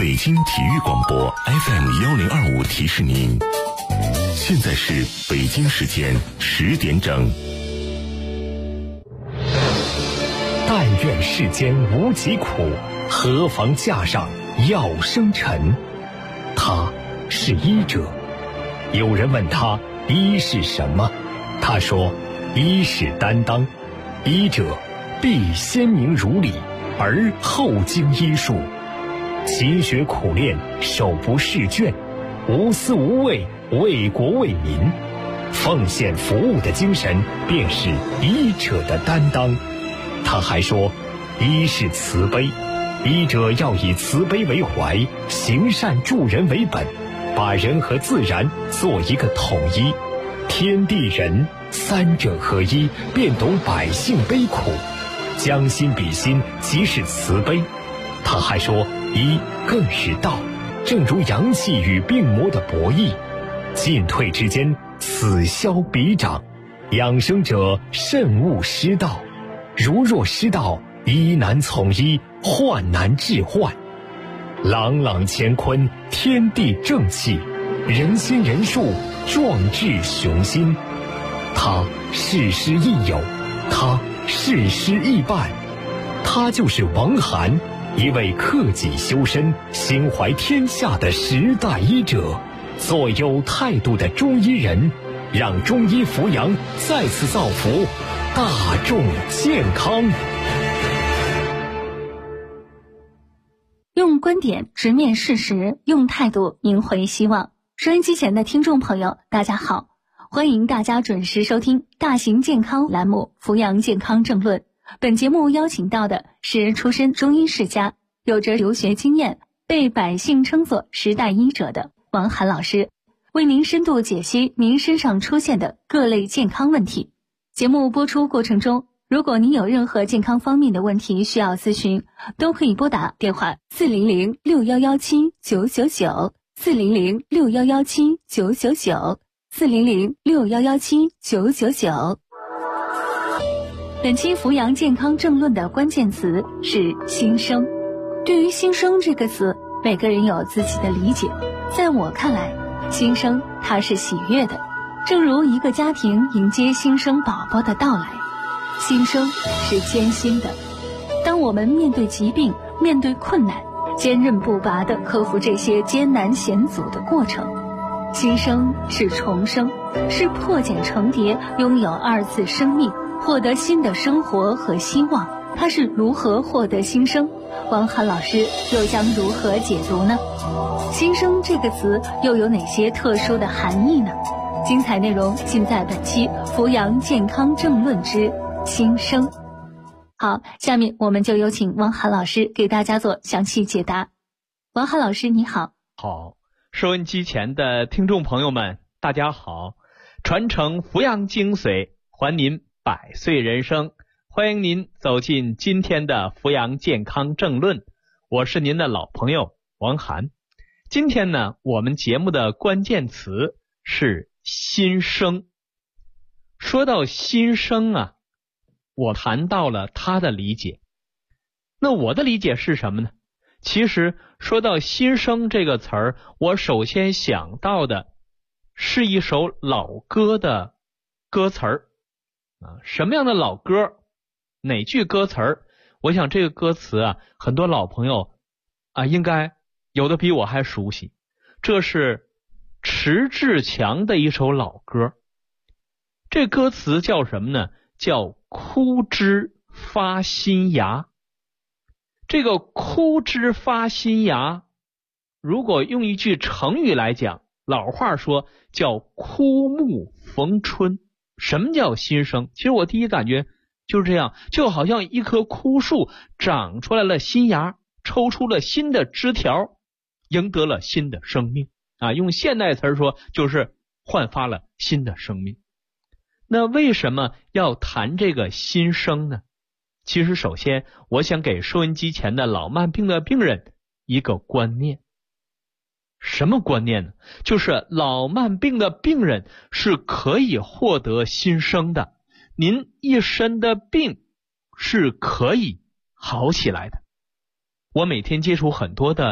北京体育广播 FM1025提示您，现在是北京时间10点整。 但愿世间无疾苦，何妨架上药生尘。他是医者。有人问他医是什么，他说医是担当，医者必先明如理，而后经医术，勤学苦练，手不释卷，无私无畏，为国为民，奉献服务的精神便是医者的担当。他还说医是慈悲，医者要以慈悲为怀，行善助人为本，把人和自然做一个统一，天地人三者合一，便懂百姓悲苦，将心比心，即是慈悲。他还说医更是道，正如阳气与病魔的博弈，进退之间，此消彼长，养生者慎勿失道，如若失道，医难从医，患难治患。朗朗乾坤，天地正气，人心人术，壮志雄心。他事师亦友，他事师亦伴，他就是王涵，一位克己修身、心怀天下的时代医者，做有态度的中医人，让中医扶阳再次造福大众健康。 用观点直面事实，用态度赢回希望。收音机前的听众朋友，大家好，欢迎大家准时收听大型健康栏目《扶阳健康政论》。本节目邀请到的是出身中医世家，有着留学经验，被百姓称作时代医者的王涵老师，为您深度解析您身上出现的各类健康问题。节目播出过程中，如果您有任何健康方面的问题需要咨询，都可以拨打电话400-6117-999，400-6117-999，400-6117-999。本期扶阳健康政论的关键词是新生。对于新生这个词，每个人有自己的理解。在我看来，新生它是喜悦的，正如一个家庭迎接新生宝宝的到来。新生是艰辛的，当我们面对疾病，面对困难，坚韧不拔地克服这些艰难险阻的过程。新生是重生，是破茧成蝶，拥有二次生命，获得新的生活和希望。它是如何获得新生？王涵老师又将如何解读呢？新生这个词又有哪些特殊的含义呢？精彩内容尽在本期扶阳健康政论之新生。好，下面我们就有请王涵老师给大家做详细解答。王涵老师你好。 好，收音机前的听众朋友们大家好，传承扶阳精髓，还您百岁人生，欢迎您走进今天的扶阳健康政论，我是您的老朋友王涵。今天呢，我们节目的关键词是新生。说到新生啊，我谈到了他的理解。那我的理解是什么呢？其实说到新生这个词儿，我首先想到的是一首老歌的歌词儿。什么样的老歌？哪句歌词儿？我想这个歌词啊，很多老朋友应该有的比我还熟悉。这是迟志强的一首老歌。这歌词叫什么呢？叫枯枝发新芽。这个枯枝发新芽，如果用一句成语来讲，老话说叫枯木逢春。什么叫新生？其实我第一感觉就是这样，就好像一棵枯树长出来了新芽，抽出了新的枝条，赢得了新的生命用现代词说就是焕发了新的生命。那为什么要谈这个新生呢？其实首先我想给收音机前的老慢病的病人一个观念。什么观念呢？就是老慢病的病人是可以获得新生的，您一身的病是可以好起来的。我每天接触很多的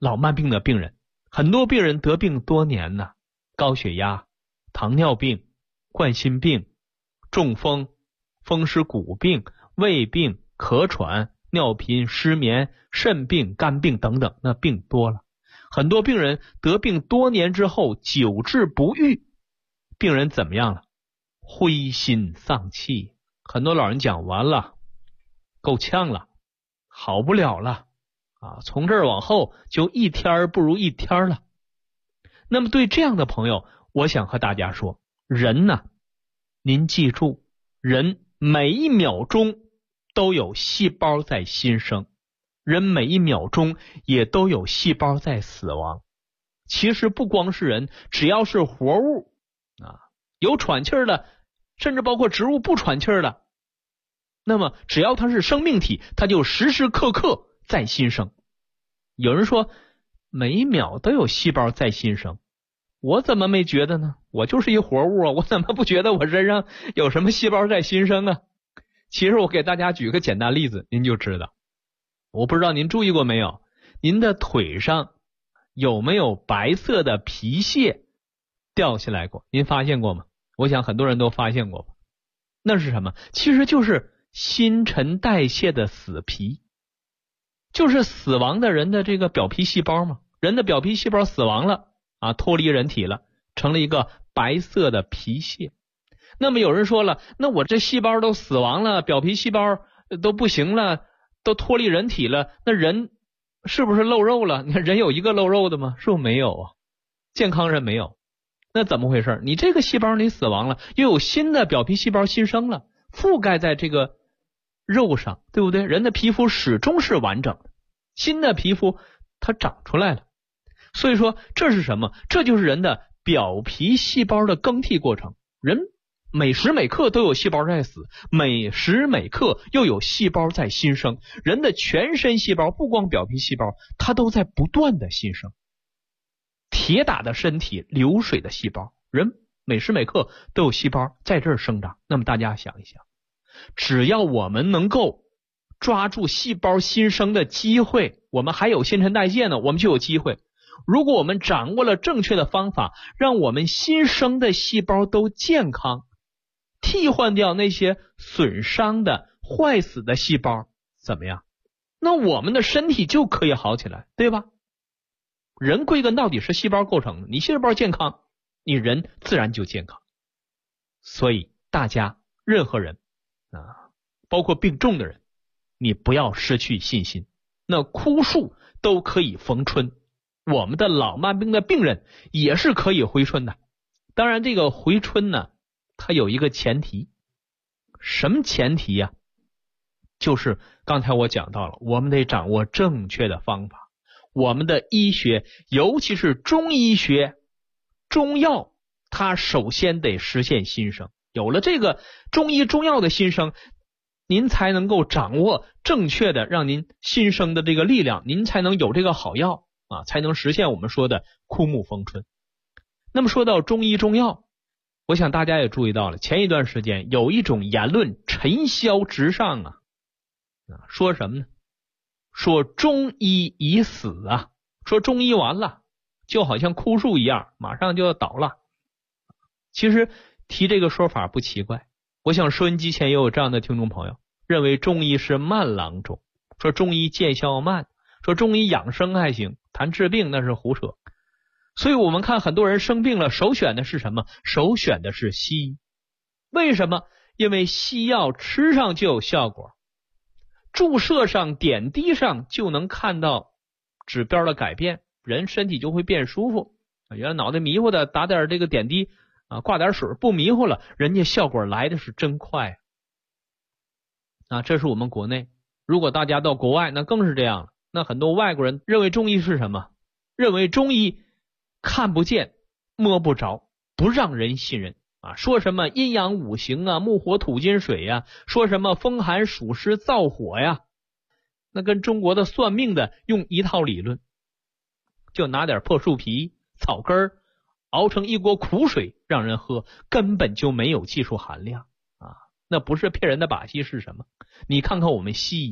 老慢病的病人，很多病人得病多年呢，高血压、糖尿病、冠心病、中风、风湿骨病、胃病、咳喘、尿频、失眠、肾病、肝病等等，那病多了。很多病人得病多年之后久治不愈，病人怎么样了？灰心丧气。很多老人讲完了，够呛了，好不了了啊！从这儿往后就一天不如一天了。那么对这样的朋友，我想和大家说，人呢，您记住，人每一秒钟都有细胞在新生，人每一秒钟也都有细胞在死亡。其实不光是人，只要是活物啊，有喘气儿的，甚至包括植物不喘气儿的，那么只要它是生命体，它就时时刻刻在新生。有人说每一秒都有细胞在新生，我怎么没觉得呢？我就是一活物啊，我怎么不觉得我身上有什么细胞在新生啊？其实我给大家举个简单例子，您就知道。我不知道您注意过没有，您的腿上有没有白色的皮屑掉下来过？您发现过吗？我想很多人都发现过吧。那是什么？其实就是新陈代谢的死皮，就是死亡的人的这个表皮细胞嘛。人的表皮细胞死亡了啊，脱离人体了，成了一个白色的皮屑。那么有人说了，那我这细胞都死亡了，表皮细胞都不行了，都脱离人体了，那人是不是露肉了？你看人有一个露肉的吗？是不是没有啊？健康人没有。那怎么回事？你这个细胞你死亡了，又有新的表皮细胞新生了，覆盖在这个肉上，对不对？人的皮肤始终是完整的，新的皮肤它长出来了。所以说这是什么？这就是人的表皮细胞的更替过程。人每时每刻都有细胞在死，每时每刻又有细胞在新生。人的全身细胞，不光表皮细胞，它都在不断的新生。铁打的身体，流水的细胞，人每时每刻都有细胞在这儿生长。那么大家想一想，只要我们能够抓住细胞新生的机会，我们还有新陈代谢呢，我们就有机会。如果我们掌握了正确的方法，让我们新生的细胞都健康，替换掉那些损伤的坏死的细胞，怎么样？那我们的身体就可以好起来，对吧？人归根到底是细胞构成的，你细胞健康，你人自然就健康。所以大家任何人啊，包括病重的人，你不要失去信心。那枯树都可以逢春，我们的老慢病的病人也是可以回春的。当然这个回春呢，它有一个前提。什么前提呀？就是刚才我讲到了，我们得掌握正确的方法。我们的医学，尤其是中医学、中药，它首先得实现新生。有了这个中医中药的新生，您才能够掌握正确的让您新生的这个力量，您才能有这个好药啊，才能实现我们说的枯木逢春。那么说到中医中药，我想大家也注意到了，前一段时间有一种言论尘嚣直上啊，说什么呢？说中医已死啊，说中医完了，就好像枯树一样，马上就要倒了。其实提这个说法不奇怪，我想收音机前也有这样的听众朋友，认为中医是慢郎中，说中医见效慢，说中医养生还行，谈治病那是胡扯。所以我们看很多人生病了，首选的是什么？首选的是西医。为什么？因为西药吃上就有效果，注射上点滴上就能看到指标的改变，人身体就会变舒服。原来脑袋迷糊的，打点这个点滴啊，挂点水不迷糊了，人家效果来的是真快啊！这是我们国内。如果大家到国外，那更是这样了。那很多外国人认为中医是什么？认为中医看不见摸不着，不让人信任啊！说什么阴阳五行啊，木火土金水呀，说什么风寒暑湿燥火呀，那跟中国的算命的用一套理论，就拿点破树皮、草根熬成一锅苦水让人喝，根本就没有技术含量啊！那不是骗人的把戏是什么？你看看我们西医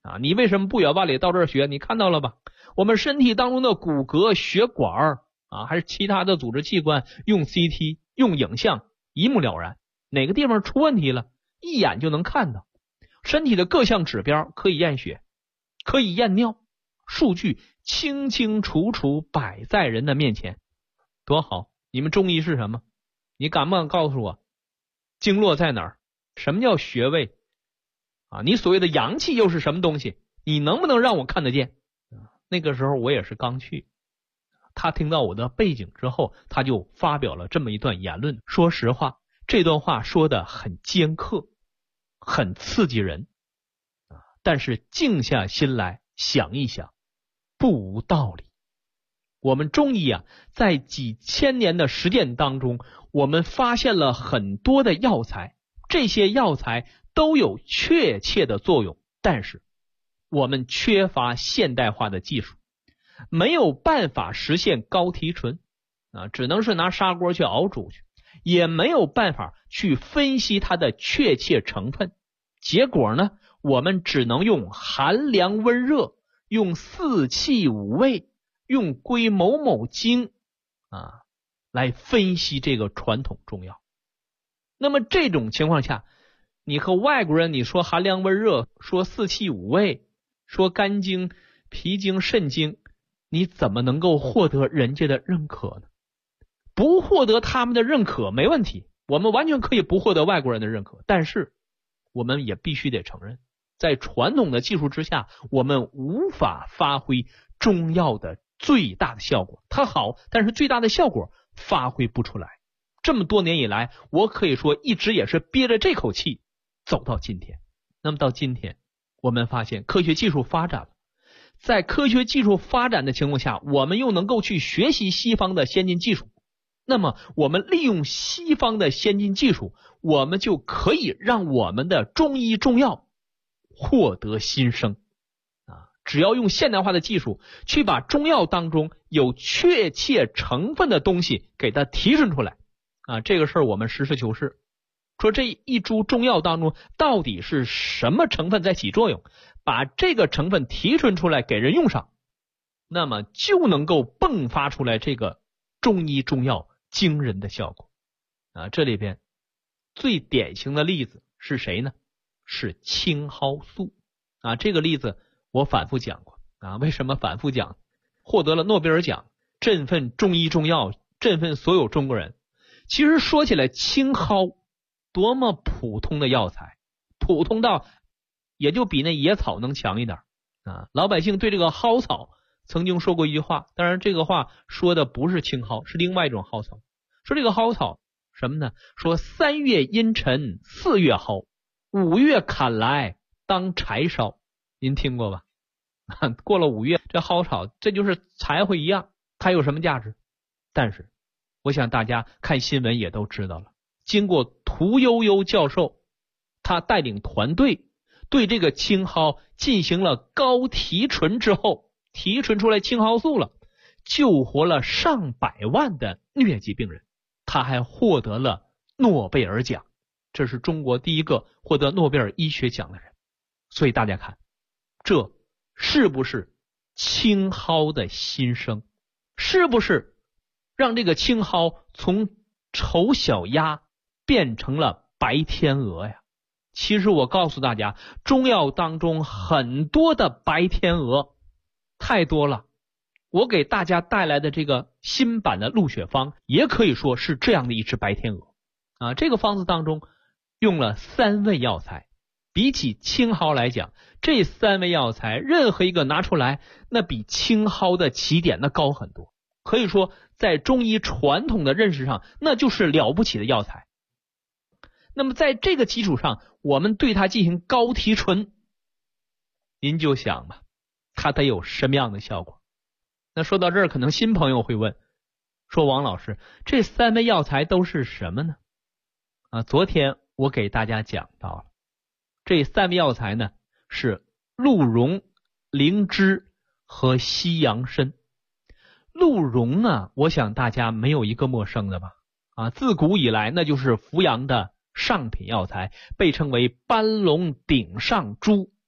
啊，你为什么不远万里到这儿学？你看到了吧？我们身体当中的骨骼、血管啊，还是其他的组织器官，用 CT 用影像一目了然，哪个地方出问题了，一眼就能看到。身体的各项指标可以验血，可以验尿，数据清清楚楚摆在人的面前，多好！你们中医是什么？你敢不敢告诉我经络在哪儿？什么叫穴位啊？你所谓的阳气又是什么东西？你能不能让我看得见？那个时候我也是刚去，他听到我的背景之后，他就发表了这么一段言论。说实话，这段话说的很尖刻，很刺激人，但是静下心来想一想，不无道理。我们中医啊，在几千年的实践当中，我们发现了很多的药材，这些药材都有确切的作用，但是我们缺乏现代化的技术，没有办法实现高提纯啊，只能是拿砂锅去熬煮去，也没有办法去分析它的确切成分。结果呢，我们只能用寒凉温热，用四气五味，用归某某经啊来分析这个传统中药。那么这种情况下，你和外国人你说寒凉温热，说四气五味，说肝经、脾经、肾经，你怎么能够获得人家的认可呢？不获得他们的认可没问题，我们完全可以不获得外国人的认可，但是我们也必须得承认，在传统的技术之下，我们无法发挥中药的最大的效果。它好，但是最大的效果发挥不出来。这么多年以来，我可以说一直也是憋着这口气走到今天。那么到今天，我们发现科学技术发展了，在科学技术发展的情况下，我们又能够去学习西方的先进技术，那么我们利用西方的先进技术，我们就可以让我们的中医中药获得新生啊！只要用现代化的技术去把中药当中有确切成分的东西给它提纯出来啊，这个事儿我们实事求是说，这一株中药当中到底是什么成分在起作用，把这个成分提纯出来给人用上，那么就能够迸发出来这个中医中药惊人的效果啊！这里边最典型的例子是谁呢？是青蒿素啊！这个例子我反复讲过啊。为什么反复讲？获得了诺贝尔奖，振奋中医中药，振奋所有中国人。其实说起来，青蒿多么普通的药材，普通到也就比那野草能强一点啊！老百姓对这个蒿草曾经说过一句话，当然这个话说的不是青蒿，是另外一种蒿草。说这个蒿草什么呢？说3月阴沉，4月蒿，5月砍来当柴烧。您听过吧？过了5月，这蒿草这就是柴火一样，它有什么价值？但是我想大家看新闻也都知道了，经过屠呦呦教授他带领团队对这个青蒿进行了高提纯之后，提纯出来青蒿素了，救活了上百万的疟疾病人，他还获得了诺贝尔奖，这是中国第一个获得诺贝尔医学奖的人。所以大家看，这是不是青蒿的新生？是不是让这个青蒿从丑小鸭变成了白天鹅呀？其实我告诉大家，中药当中很多的白天鹅，太多了。我给大家带来的这个新版的鹿血方，也可以说是这样的一只白天鹅啊。这个方子当中用了3味药材，比起青蒿来讲，这3味药材任何一个拿出来，那比青蒿的起点那高很多。可以说在中医传统的认识上，那就是了不起的药材。那么在这个基础上，我们对它进行高提纯，您就想吧，它得有什么样的效果？那说到这儿，可能新朋友会问，说王老师，这3味药材都是什么呢？啊，昨天我给大家讲到了，这3味药材呢是鹿茸、灵芝和西洋参。鹿茸啊，我想大家没有一个陌生的吧？啊，自古以来那就是扶阳的上品药材，被称为斑龙顶上珠。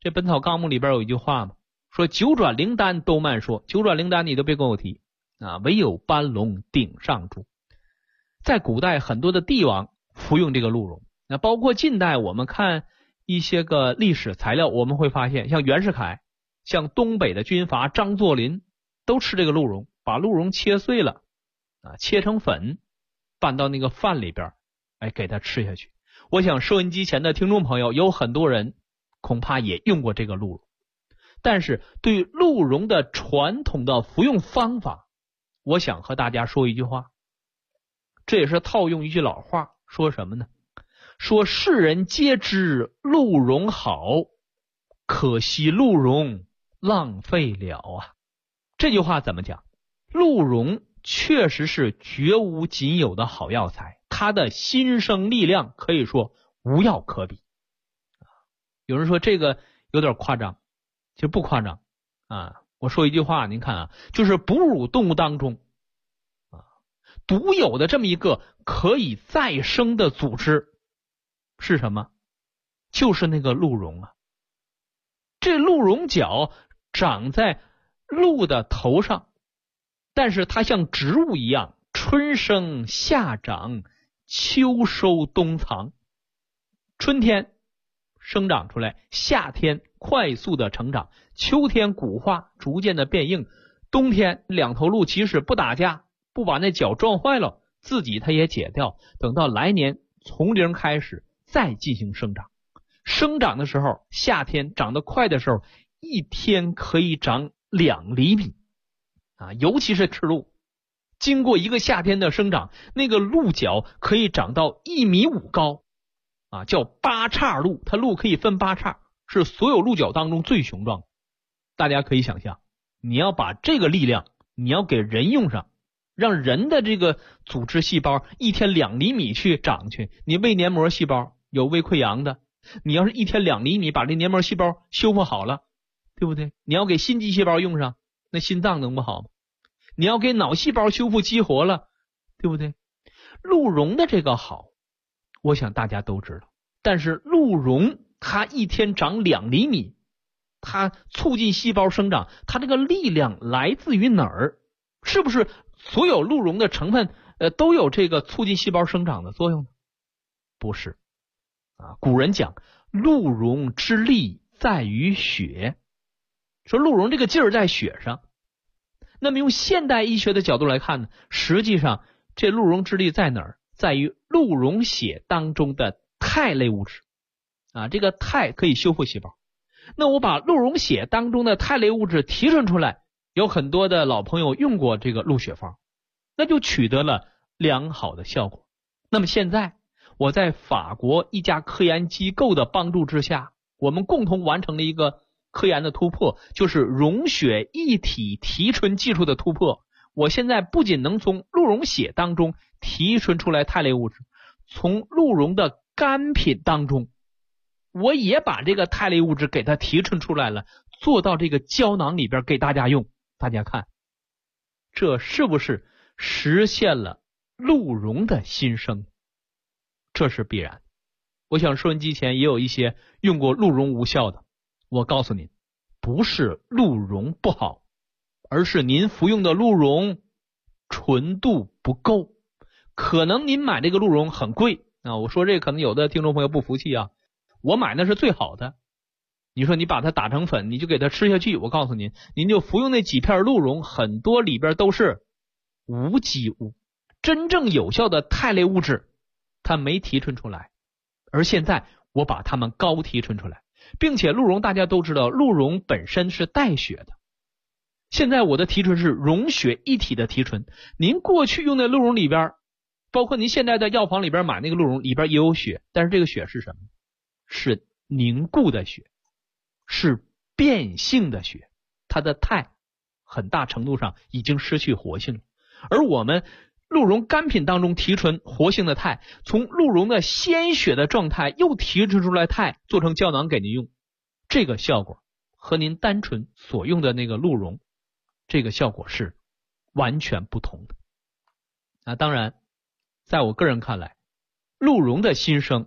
这《本草纲目》里边有一句话嘛，说九转灵丹都慢说，九转灵丹你都别跟我提啊，唯有斑龙顶上珠。在古代很多的帝王服用这个鹿茸，那包括近代我们看一些个历史材料，我们会发现像袁世凯，像东北的军阀张作霖都吃这个鹿茸，把鹿茸切碎了啊，切成粉拌到那个饭里边，给它吃下去。我想收音机前的听众朋友有很多人恐怕也用过这个鹿茸，但是对鹿茸的传统的服用方法，我想和大家说一句话，这也是套用一句老话，说什么呢？说世人皆知鹿茸好，可惜鹿茸浪费了啊。这句话怎么讲？鹿茸确实是绝无仅有的好药材，它的新生力量可以说无药可比。有人说这个有点夸张，其实不夸张啊。我说一句话，您看啊，就是哺乳动物当中独有的这么一个可以再生的组织是什么？就是那个鹿茸啊。这鹿茸角长在鹿的头上，但是它像植物一样，春生夏长，秋收冬藏。春天生长出来，夏天快速的成长，秋天骨化逐渐的变硬，冬天两头鹿即使不打架，不把那脚撞坏了，自己它也解掉，等到来年从零开始再进行生长。生长的时候，夏天长得快的时候，一天可以长2厘米啊，尤其是赤鹿，经过一个夏天的生长，那个鹿角可以长到1.5米高啊，叫8叉鹿，它鹿可以分8叉，是所有鹿角当中最雄壮的。大家可以想象，你要把这个力量你要给人用上，让人的这个组织细胞一天2厘米去长去，你胃黏膜细胞有胃溃疡的，你要是一天2厘米把这黏膜细胞修复好了，对不对？你要给心肌细胞用上，那心脏能不好吗？你要给脑细胞修复激活了，对不对？鹿茸的这个好，我想大家都知道，但是鹿茸它一天长2厘米，它促进细胞生长，它这个力量来自于哪儿？是不是所有鹿茸的成分都有这个促进细胞生长的作用呢？不是啊，古人讲鹿茸之力在于血，说鹿茸这个劲儿在血上。那么用现代医学的角度来看呢，实际上这鹿茸之力在哪儿？在于鹿茸血当中的肽类物质啊，这个肽可以修复细胞。那我把鹿茸血当中的肽类物质提纯出来，有很多的老朋友用过这个鹿血方，那就取得了良好的效果。那么现在我在法国一家科研机构的帮助之下，我们共同完成了一个科研的突破，就是溶血一体提纯技术的突破。我现在不仅能从鹿茸血当中提纯出来肽类物质，从鹿茸的干品当中我也把这个肽类物质给它提纯出来了，做到这个胶囊里边给大家用。大家看，这是不是实现了鹿茸的新生？这是必然。我想收音机前也有一些用过鹿茸无效的，我告诉您，不是鹿茸不好，而是您服用的鹿茸纯度不够。可能您买这个鹿茸很贵啊，我说这可能有的听众朋友不服气啊，我买的是最好的。你说你把它打成粉，你就给它吃下去，我告诉您，您就服用那几片鹿茸，很多里边都是无机物，真正有效的肽类物质它没提纯出来。而现在我把它们高提纯出来，并且鹿茸大家都知道，鹿茸本身是带血的，现在我的提纯是溶血一体的提纯。您过去用的鹿茸里边，包括您现在在药房里边买那个鹿茸里边也有血，但是这个血是什么？是凝固的血，是变性的血，它的肽很大程度上已经失去活性了。而我们鹿茸干品当中提纯活性的肽，从鹿茸的鲜血的状态又提纯出来肽，做成胶囊给您用，这个效果和您单纯所用的那个鹿茸这个效果是完全不同的。当然在我个人看来，鹿茸的新生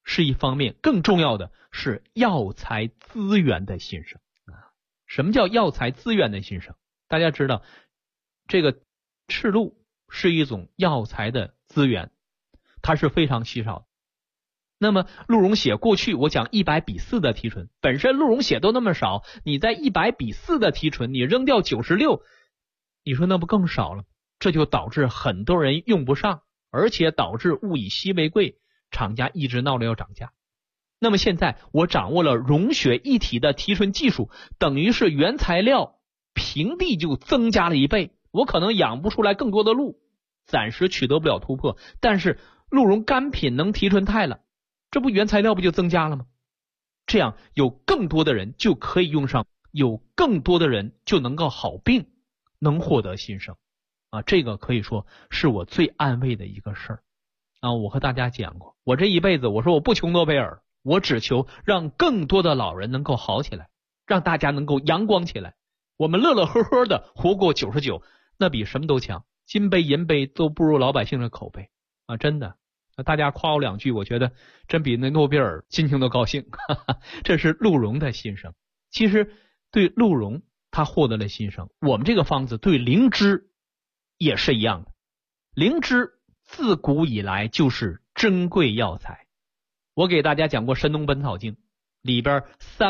是一方面，更重要的是药材资源的兴盛啊。什么叫药材资源的兴盛？大家知道，这个赤鹿是一种药材的资源，它是非常稀少的。那么鹿茸血过去我讲100:4的提纯，本身鹿茸血都那么少，你在100:4的提纯，你扔掉96，你说那不更少了？这就导致很多人用不上，而且导致物以稀为贵，厂家一直闹着要涨价。那么现在我掌握了溶血一体的提纯技术，等于是原材料平地就增加了1倍，我可能养不出来更多的鹿，暂时取得不了突破，但是鹿茸干品能提纯肽了，这不原材料不就增加了吗？这样有更多的人就可以用上，有更多的人就能够好病，能获得新生啊！这个可以说是我最安慰的一个事儿啊！我和大家讲过，我这一辈子我说我不求诺贝尔，我只求让更多的老人能够好起来，让大家能够阳光起来，我们乐乐呵呵的活过99，那比什么都强，金杯银杯都不如老百姓的口碑啊！真的。大家夸我2句，我觉得真比那诺贝尔心情都高兴。这是鹿茸的新生。其实对鹿茸它获得了新生，我们这个方子对灵芝也是一样的。灵芝自古以来就是珍贵药材。我给大家讲过《神农本草经》，里边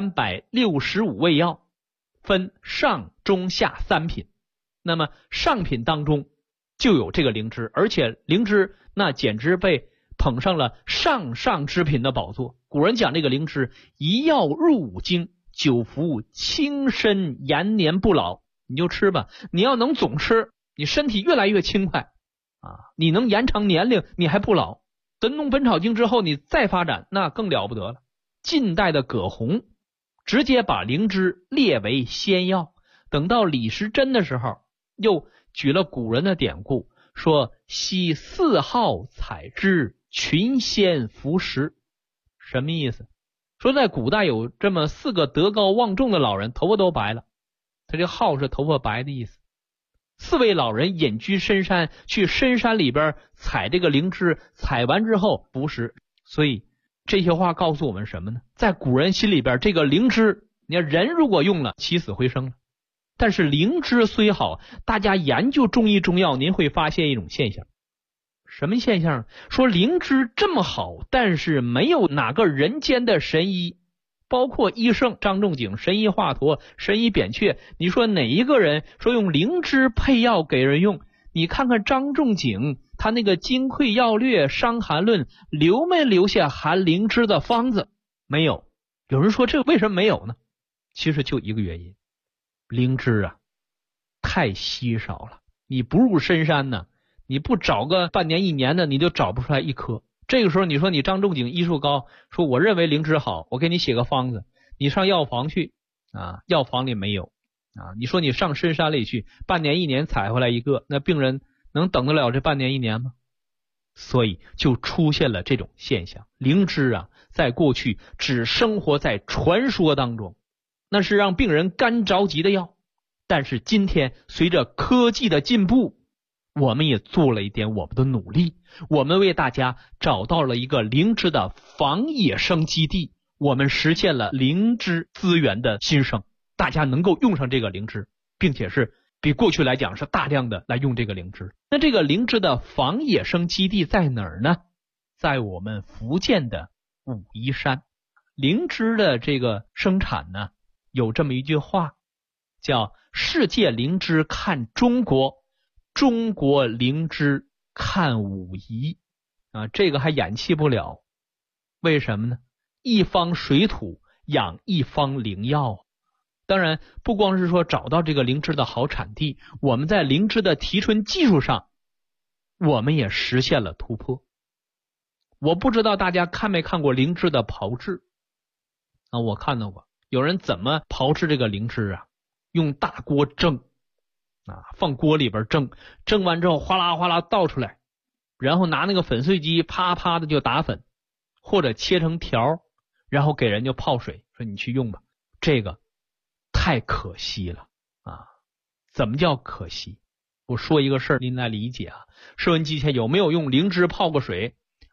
365味药分上中下3品，那么上品当中就有这个灵芝，而且灵芝那简直被捧上了上之品的宝座。古人讲这个灵芝，一药入5经，9服轻身延年不老，你就吃吧，你要能总吃，你身体越来越轻快啊，你能延长年龄，你还不老。神农本草经之后你再发展，那更了不得了。近代的葛洪直接把灵芝列为仙药，等到李时珍的时候又举了古人的典故，说昔4号采之，群仙服食。什么意思？说在古代有这么4个德高望重的老人，头发都白了，他这号是头发白的意思。4位老人隐居深山，去深山里边采这个灵芝，采完之后服食。所以这些话告诉我们什么呢？在古人心里边，这个灵芝，你看人如果用了，起死回生了。但是灵芝虽好，大家研究中医中药，您会发现一种现象。什么现象？说灵芝这么好，但是没有哪个人间的神医，包括医圣张仲景、神医华佗、神医扁鹊，你说哪一个人说用灵芝配药给人用？你看看张仲景他那个《金匮要略》《伤寒论》，留没留下含灵芝的方子？没有。有人说这为什么没有呢？其实就一个原因，灵芝啊太稀少了，你不入深山呢，你不找个半年1年的，你就找不出来一颗。这个时候你说你张仲景医术高，说我认为灵芝好，我给你写个方子，你上药房去啊，药房里没有啊。你说你上深山里去，半年1年采回来一个，那病人能等得了这半年1年吗？所以就出现了这种现象。灵芝啊，在过去只生活在传说当中，那是让病人干着急的药。但是今天随着科技的进步，我们也做了一点我们的努力，我们为大家找到了一个灵芝的防野生基地，我们实现了灵芝资源的新生，大家能够用上这个灵芝，并且是比过去来讲是大量的来用这个灵芝。那这个灵芝的防野生基地在哪儿呢？在我们福建的武夷山。灵芝的这个生产呢，有这么一句话，叫世界灵芝看中国，中国灵芝看武夷啊，这个还掩弃不了。为什么呢？一方水土养一方灵药。当然不光是说找到这个灵芝的好产地，我们在灵芝的提纯技术上我们也实现了突破。我不知道大家看没看过灵芝的炮制啊？我看到过，有人怎么炮制这个灵芝啊？用大锅蒸啊，放锅里边蒸，蒸完之后哗啦哗啦倒出来，然后拿那个粉碎机啪啪的就打粉，或者切成条，然后给人家泡水，说你去用吧。这个太可惜了啊！怎么叫可惜？我说一个事儿您来理解啊。收音机前有没有用灵芝泡过水，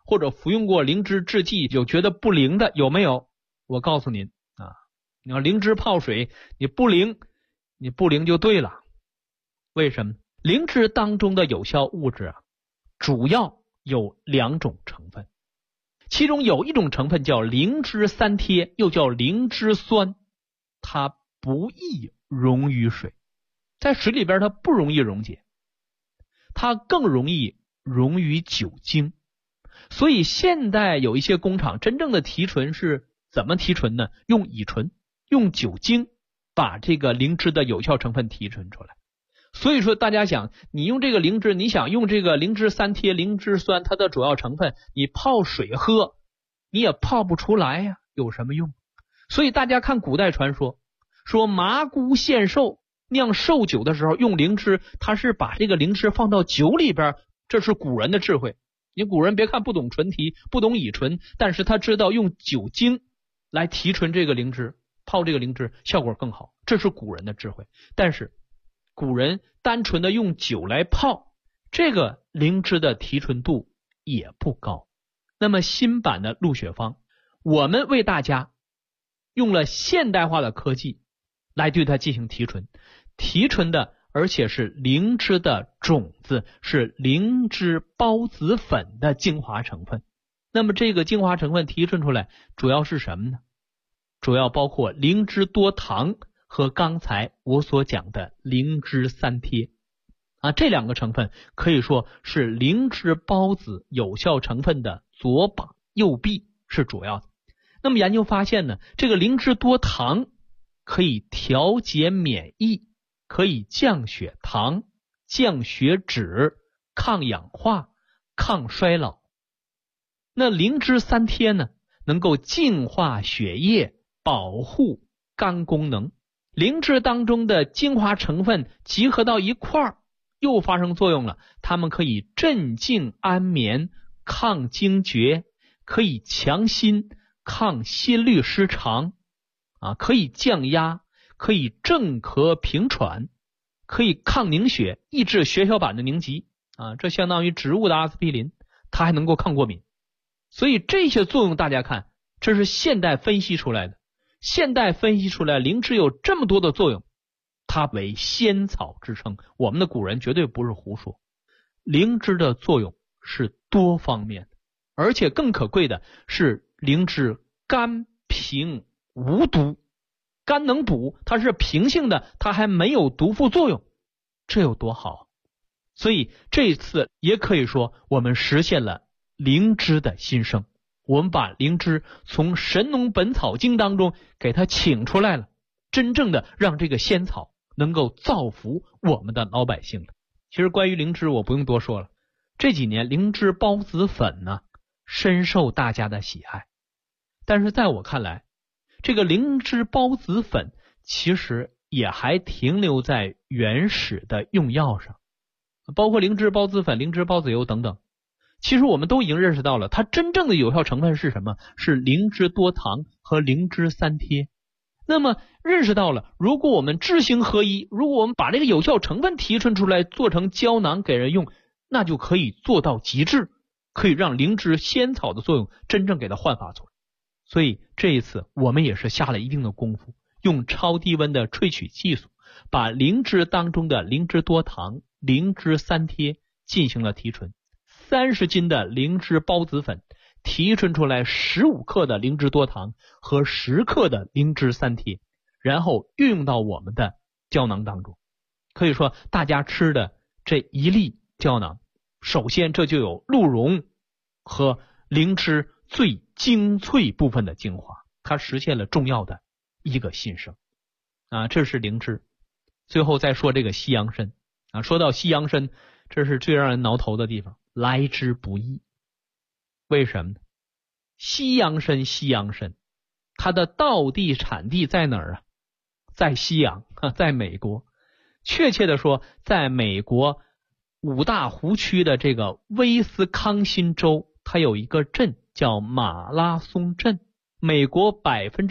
或者服用过灵芝制剂有觉得不灵的有没有？我告诉您啊，你要灵芝泡水你不灵就对了。为什么？灵芝当中的有效物质主要有2种成分，其中有一种成分叫灵芝三萜，又叫灵芝酸，它不易溶于水，在水里边它不容易溶解，它更容易溶于酒精。所以现代有一些工厂真正的提纯是怎么提纯呢？用乙醇，用酒精把这个灵芝的有效成分提纯出来。所以说大家想，你用这个灵芝，你想用这个灵芝三萜、灵芝酸，它的主要成分你泡水喝你也泡不出来呀，有什么用？所以大家看古代传说，说麻姑献寿酿寿酒的时候用灵芝，它是把这个灵芝放到酒里边，这是古人的智慧。你古人别看不懂纯提，不懂乙醇，但是他知道用酒精来提纯这个灵芝，泡这个灵芝效果更好，这是古人的智慧。但是古人单纯的用酒来泡，这个灵芝的提纯度也不高。那么新版的鹿血方，我们为大家用了现代化的科技来对它进行提纯，提纯的而且是灵芝的种子，是灵芝孢子粉的精华成分。那么这个精华成分提纯出来主要是什么呢？主要包括灵芝多糖和刚才我所讲的灵芝三萜这2个成分可以说是灵芝孢子有效成分的左膀右臂，是主要的。那么研究发现呢，这个灵芝多糖可以调节免疫，可以降血糖、降血脂、抗氧化、抗衰老。那灵芝三萜呢，能够净化血液，保护肝功能。灵芝当中的精华成分集合到一块儿，又发生作用了，它们可以镇静安眠、抗惊厥，可以强心、抗心律失常可以降压，可以镇咳平喘，可以抗凝血，抑制血小板的凝集这相当于植物的阿司匹林，它还能够抗过敏。所以这些作用大家看，这是现代分析出来的。现代分析出来灵芝有这么多的作用，它为仙草之称，我们的古人绝对不是胡说。灵芝的作用是多方面的，而且更可贵的是灵芝甘平无毒，肝能补，它是平性的，它还没有毒副作用，这有多好。所以这一次也可以说我们实现了灵芝的新生，我们把灵芝从《神农本草经》当中给它请出来了，真正的让这个仙草能够造福我们的老百姓了。其实关于灵芝我不用多说了，这几年灵芝孢子粉呢深受大家的喜爱。但是在我看来，这个灵芝孢子粉其实也还停留在原始的用药上，包括灵芝孢子粉、灵芝孢子油等等。其实我们都已经认识到了，它真正的有效成分是什么？是灵芝多糖和灵芝三萜。那么认识到了，如果我们知行合一，如果我们把这个有效成分提纯出来，做成胶囊给人用，那就可以做到极致，可以让灵芝仙草的作用真正给它焕发出来。所以这一次我们也是下了一定的功夫，用超低温的萃取技术，把灵芝当中的灵芝多糖、灵芝三萜进行了提纯。30斤的灵芝孢子粉提纯出来15克的灵芝多糖和10克的灵芝三萜，然后运用到我们的胶囊当中。可以说大家吃的这一粒胶囊，首先这就有鹿茸和灵芝最精粹部分的精华，它实现了重要的一个新生这是灵芝。最后再说这个西洋参说到西洋参，这是最让人挠头的地方，来之不易。为什么呢？西洋参它的道地产地在哪儿在西洋在美国。确切的说，在美国五大湖区的这个威斯康辛州，它有一个镇叫马拉松镇，美国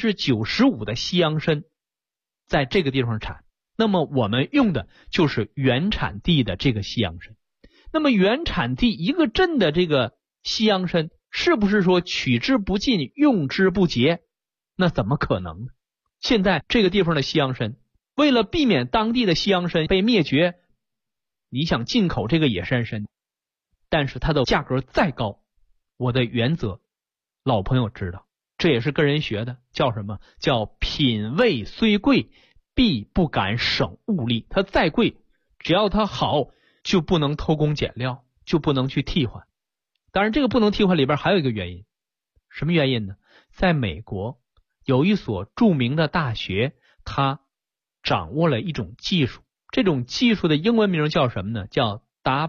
95% 的西洋参在这个地方产。那么我们用的就是原产地的这个西洋参。那么原产地一个镇的这个西洋参是不是说取之不尽用之不竭？那怎么可能呢？现在这个地方的西洋参，为了避免当地的西洋参被灭绝，你想进口这个野山参，但是它的价格再高，我的原则老朋友知道，这也是跟人学的，叫什么？叫品味虽贵，必不敢省物力。它再贵，只要它好，就不能偷工减料，就不能去替换。当然这个不能替换里边还有一个原因，什么原因呢？在美国有一所著名的大学，它掌握了一种技术，这种技术的英文名叫什么呢？叫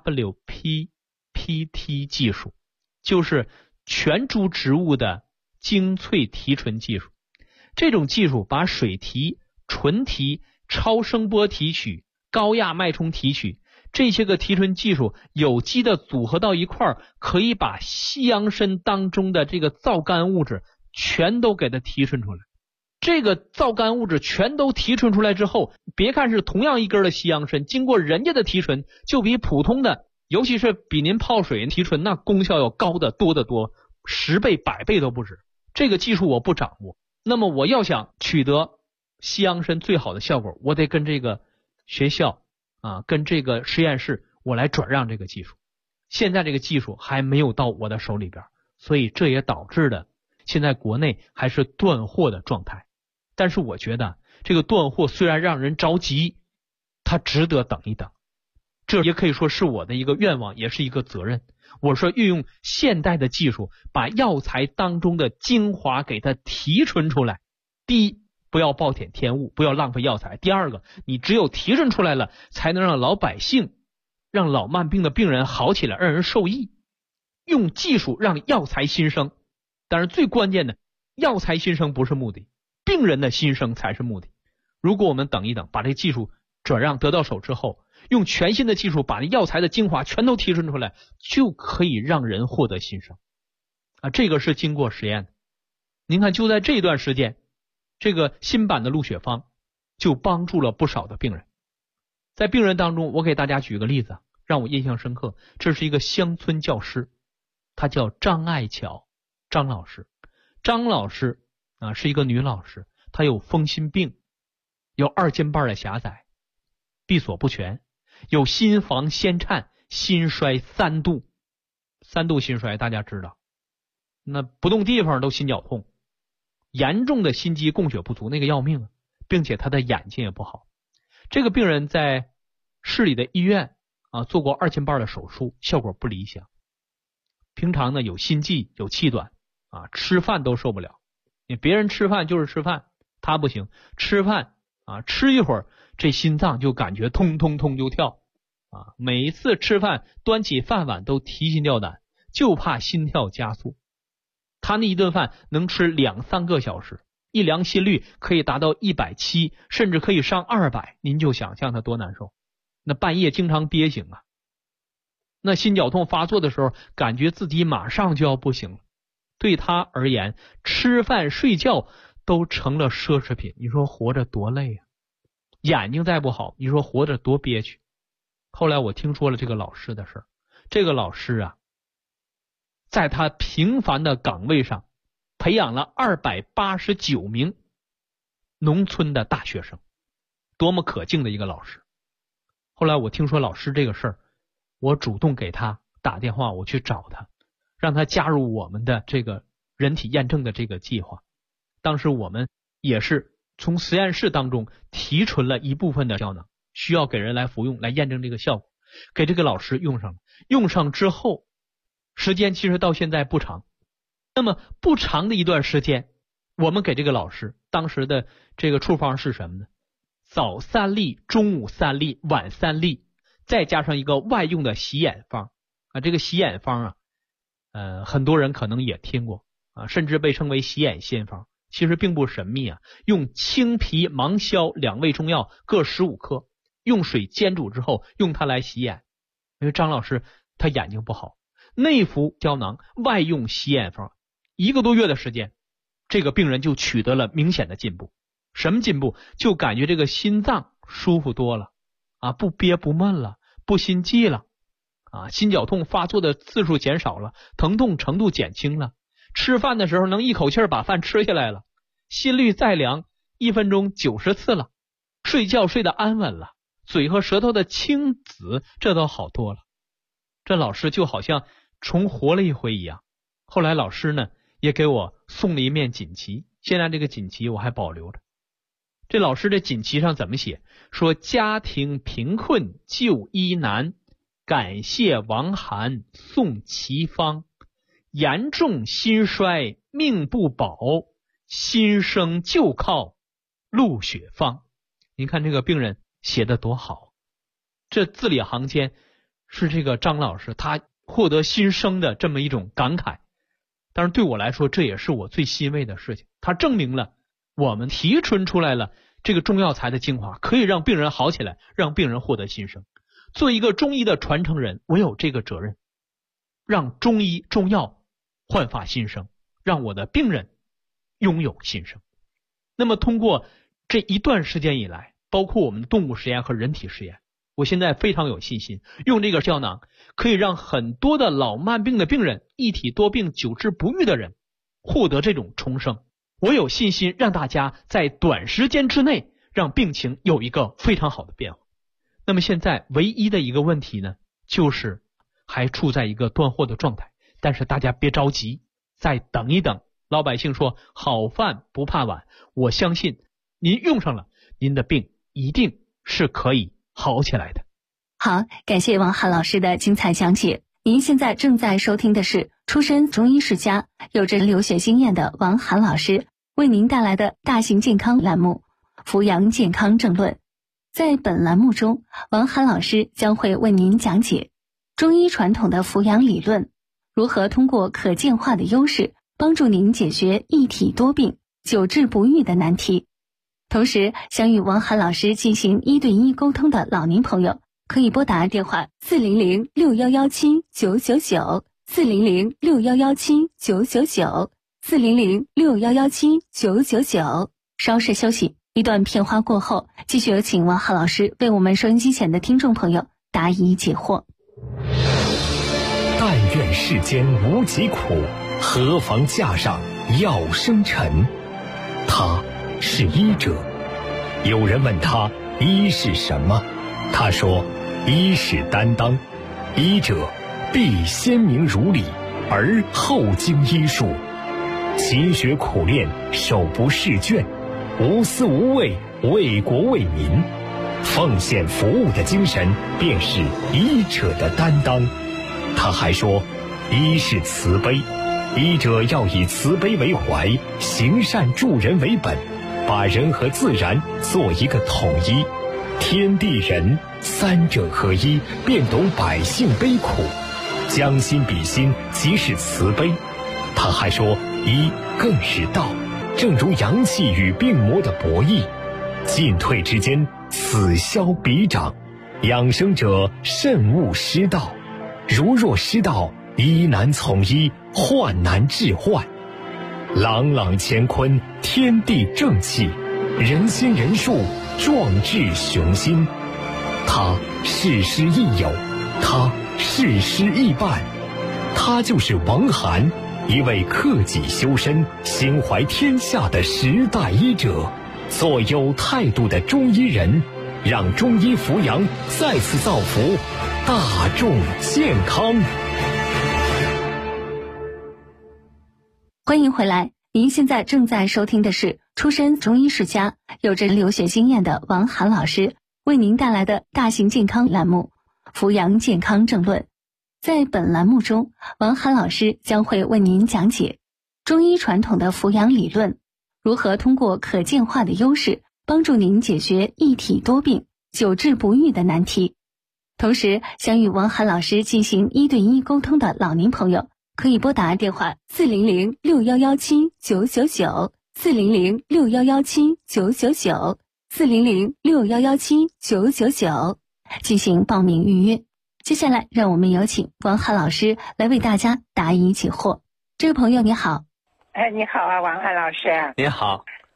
WPPT 技术，就是全株植物的精粹提纯技术。这种技术把水提、纯提、超声波提取、高压脉冲提取这些个提纯技术有机的组合到一块儿，可以把西洋参当中的这个皂苷物质全都给它提纯出来。这个皂苷物质全都提纯出来之后，别看是同样一根的西洋参，经过人家的提纯，就比普通的，尤其是比您泡水提纯，那功效要高得多得多，10倍100倍都不止。这个技术我不掌握，那么我要想取得西洋参最好的效果，我得跟这个学校跟这个实验室我来转让这个技术。现在这个技术还没有到我的手里边，所以这也导致的现在国内还是断货的状态。但是我觉得这个断货虽然让人着急，它值得等一等。这也可以说是我的一个愿望，也是一个责任。我说运用现代的技术，把药材当中的精华给它提纯出来。第一，不要暴殄天物，不要浪费药材。第二个，你只有提纯出来了，才能让老百姓，让老慢病的病人好起来，让人受益。用技术让药材新生，但是最关键的，药材新生不是目的，病人的新生才是目的。如果我们等一等，把这个技术转让得到手之后，用全新的技术把那药材的精华全都提纯出来，就可以让人获得新生这个是经过实验的。您看，就在这段时间，这个新版的鹿血芳就帮助了不少的病人。在病人当中，我给大家举个例子让我印象深刻。这是一个乡村教师，他叫张爱巧，张老师。张老师是一个女老师，她有风心病，有2尖瓣的狭窄，闭锁不全，有心房纤颤，心衰3度，3度心衰大家知道，那不动地方都心绞痛，严重的心肌供血不足，那个要命并且他的眼睛也不好。这个病人在市里的医院做过2尖瓣的手术，效果不理想。平常呢有心悸，有气短吃饭都受不了。别人吃饭就是吃饭，他不行，吃饭吃一会儿这心脏就感觉通通通就跳每一次吃饭端起饭碗都提心吊胆，就怕心跳加速。他那一顿饭能吃2-3个小时，一量心率可以达到170，甚至可以上200，您就想象他多难受。那半夜经常憋醒那心绞痛发作的时候，感觉自己马上就要不行了。对他而言，吃饭睡觉都成了奢侈品，你说活着多累眼睛再不好，你说活着多憋屈。后来我听说了这个老师的事儿，这个老师在他平凡的岗位上培养了289名农村的大学生，多么可敬的一个老师。后来我听说老师这个事儿，我主动给他打电话，我去找他，让他加入我们的这个人体验证的这个计划。当时我们也是从实验室当中提纯了一部分的胶囊，需要给人来服用，来验证这个效果，给这个老师用上了。用上之后时间其实到现在不长，那么不长的一段时间，我们给这个老师当时的这个处方是什么呢？早3粒，中午3粒，晚3粒，再加上一个外用的洗眼方这个洗眼方很多人可能也听过甚至被称为洗眼仙方。其实并不神秘用青皮、芒硝2味中药各15克，用水煎煮之后用它来洗眼。因为张老师他眼睛不好，内服胶囊，外用洗眼方，1个多月的时间，这个病人就取得了明显的进步。什么进步？就感觉这个心脏舒服多了不憋不闷了，不心悸了心绞痛发作的次数减少了，疼痛程度减轻了，吃饭的时候能一口气把饭吃下来了，心率再量1分钟90次了，睡觉睡得安稳了，嘴和舌头的青紫这都好多了。这老师就好像重活了一回一样。后来老师呢也给我送了一面锦旗，现在这个锦旗我还保留着。这老师的锦旗上怎么写？说家庭贫困就医难，感谢王涵送奇方，严重心衰命不保，新生就靠陆雪芳。您看这个病人写的多好，这字里行间是这个张老师他获得新生的这么一种感慨。但是对我来说这也是我最欣慰的事情，它证明了我们提纯出来了这个中药材的精华，可以让病人好起来，让病人获得新生。作为一个中医的传承人，我有这个责任，让中医中药焕发新生，让我的病人拥有新生。那么通过这一段时间以来，包括我们的动物实验和人体实验，我现在非常有信心，用这个胶囊可以让很多的老慢病的病人，一体多病久治不愈的人获得这种重生。我有信心让大家在短时间之内让病情有一个非常好的变化。那么现在唯一的一个问题呢，就是还处在一个断货的状态，但是大家别着急，再等一等。老百姓说好饭不怕晚，我相信您用上了，您的病一定是可以好起来的。 好，感谢王涵老师的精彩讲解。您现在正在收听的是出身中医世家、有着留学经验的王涵老师为您带来的大型健康栏目《扶阳健康正论》。在本栏目中，王涵老师将会为您讲解中医传统的扶阳理论，如何通过可见化的优势帮助您解决一体多病、久治不愈的难题。同时，想与王涵老师进行1对1沟通的老年朋友，可以拨打电话40061179999 400611799 400611799。稍事休息，一段片花过后，继续有请王涵老师为我们收音机前的听众朋友答疑解惑。 但愿世间无疾苦，何妨架上药生尘。他是医者。有人问他医是什么，他说医是担当，医者必先明儒理，而后经医术，勤学苦练，手不释卷，无私无畏，为国为民，奉献服务的精神便是医者的担当。他还说医是慈悲，医者要以慈悲为怀，行善助人为本，把人和自然做一个统一，天地人三者合一，便懂百姓悲苦，将心比心，即是慈悲。他还说医更是道，正如阳气与病魔的博弈，进退之间，此消彼长，养生者慎勿失道，如若失道，医难从医，患难治患。朗朗乾坤，天地正气，人心人术，壮志雄心。他事师亦友，他事师亦伴，他就是王涵，一位克己修身、心怀天下的时代医者，做有态度的中医人，让中医扶阳再次造福大众健康。 欢迎回来，您现在正在收听的是出身中医世家、有着留学经验的王涵老师为您带来的大型健康栏目《扶阳健康正论》。在本栏目中，王涵老师将会为您讲解中医传统的扶阳理论，如何通过可见化的优势帮助您解决一体多病、久治不愈的难题。同时，想与王涵老师进行1对1沟通的老年朋友，可以拨打电话40061179999 400611799 400611799进行报名预约。接下来让我们有请王涵老师来为大家答疑解惑。这位朋友你好。 你好啊，王涵老师。 你好。 你好，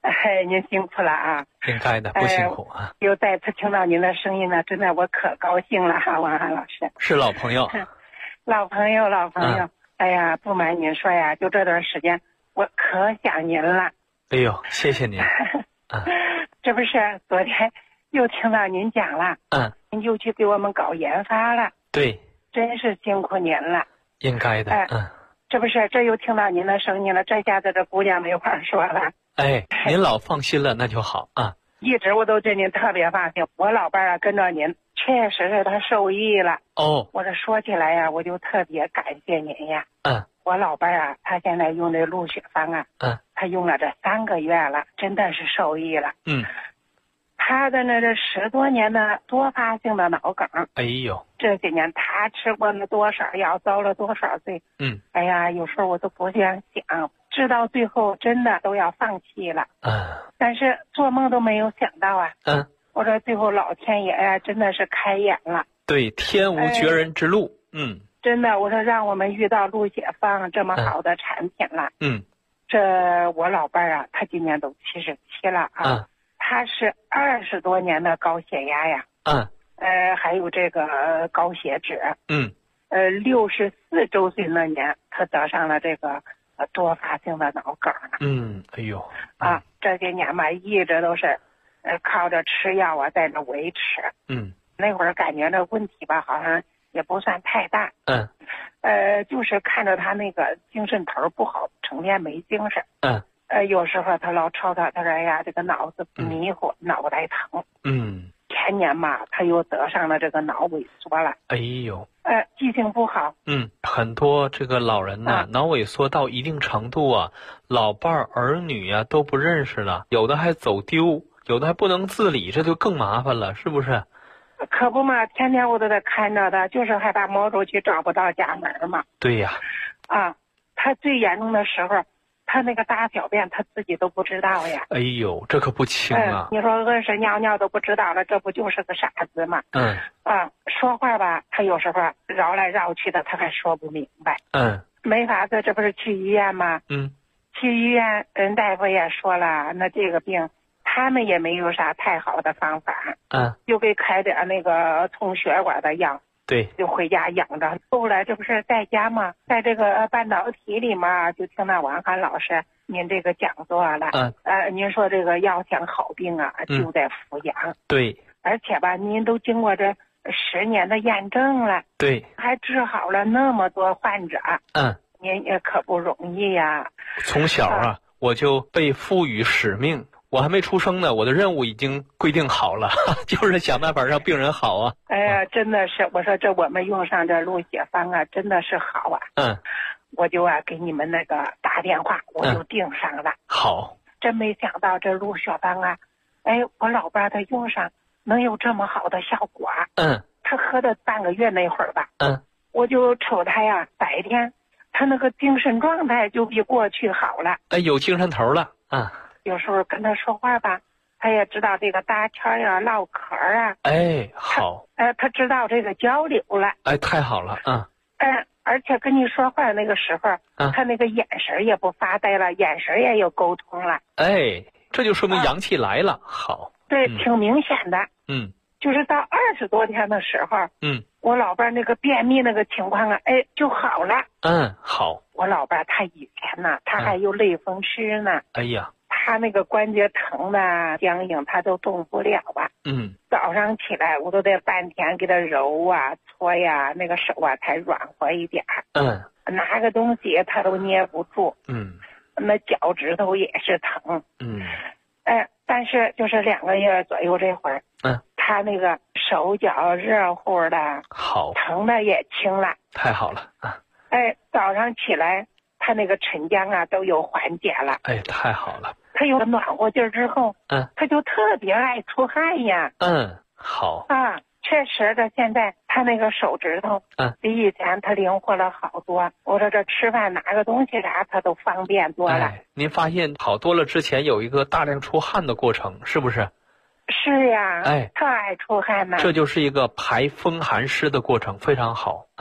您辛苦了啊！ 应该的，不辛苦啊。 又再次听到您的声音了，真的我可高兴了哈，王涵老师。 是老朋友， 老朋友。哎呀，不瞒您说呀，就这段时间我可想您了。 哎呦，谢谢您。 这不是昨天又听到您讲了，您又去给我们搞研发了。 对， 真是辛苦您了。 应该的。 这不是，这又听到您的声音了，这下子这姑娘没话说了。 哎，您老放心了，那就好啊。 一直我都对您特别放心，我老伴儿跟着您，确实是他受益了。 哦， 我这说起来呀，我就特别感谢您呀。我老伴儿啊，他现在用这鹿血芳啊，他用了这3个月了，真的是受益了。他的这10多年的多发性的脑梗， 哎呦， 这些年他吃过了多少药，遭了多少罪。哎呀，有时候我都不想想，知道最后真的都要放弃了。但是做梦都没有想到啊。我说最后老天爷呀，真的是开眼了。 对，天无绝人之路。 真的，我说让我们遇到鹿血芳这么好的产品了。这我老伴儿啊，他今年都77了啊。他是20多年的高血压呀。还有这个高血脂。64周岁那年，他得上了这个多发性的脑梗了。 哎呦。 这些年吧，一直都是靠着吃药啊，在那维持。那会儿感觉这问题吧，好像也不算太大。就是看着他那个精神头不好，成天没精神。有时候他老吵他说哎呀，这个脑子迷糊，脑袋疼。前年嘛，他又得上了这个脑萎缩了。 哎呦。 记性不好。 很多这个老人呐，脑萎缩到一定程度啊，老伴儿儿女啊都不认识了，有的还走丢，有的还不能自理，这就更麻烦了，是不是？ 可不嘛，天天我都在看着他，就是害怕摸出去找不到家门嘛。 对呀。 他最严重的时候，他那个大小便他自己都不知道呀。 哎呦，这可不轻啊。 你说饿屎尿尿都不知道了，这不就是个傻子吗？说话吧，他有时候绕来绕去的，他还说不明白。没法子，这不是去医院吗？去医院，人大夫也说了，那这个病他们也没有啥太好的方法。就给开点那个通血管的药。 对， 就回家养着。后来这不是在家吗？在这个半导体里嘛，就听到王涵老师您这个讲座了。您说这个要想好病啊，就得服养。 对， 而且吧，您都经过这10年的验证了。 对， 还治好了那么多患者。您也可不容易呀。 从小啊，我就被赋予使命。我还没出生呢，我的任务已经规定好了，就是想办法让病人好啊。 哎呀，真的是，我说这我们用上这鹿血芳啊，真的是好啊。我就给你们那个打电话，我就订上了。 好。 真没想到这鹿血芳啊，我老伴他用上能有这么好的效果。他喝的半个月那会儿吧。我就瞅他呀，白天他那个精神状态就比过去好了。 有精神头了。 有时候跟他说话吧，他也知道这个搭腔呀、唠嗑啊。 好。 他知道这个交流了。 太好了。 而且跟你说话那个时候，他那个眼神也不发呆了，眼神也有沟通了。 这就说明阳气来了。好。 对，挺明显的。就是到20多天的时候，我老伴那个便秘那个情况啊，就好了。 好。 我老伴他以前呢，他还有类风湿呢。 哎呀。 他那个关节疼的僵硬，他都动不了啊。早上起来我都得半天给他揉啊、搓呀，那个手啊才软和一点。拿个东西他都捏不住。那脚趾头也是疼。但是就是2个月左右这会儿，他那个手脚热乎的， 好， 疼的也轻了。 太好了。 早上起来他那个沉僵啊都有缓解了。 太好了。 他有了暖和劲儿之后，他就特别爱出汗呀。 好。 确实的，现在他那个手指头，比以前他灵活了好多。我说这吃饭拿个东西啥，他都方便多了。 您发现好多了之前有一个大量出汗的过程，是不是？ 是呀。特爱出汗呢。 这就是一个排风寒湿的过程，非常好。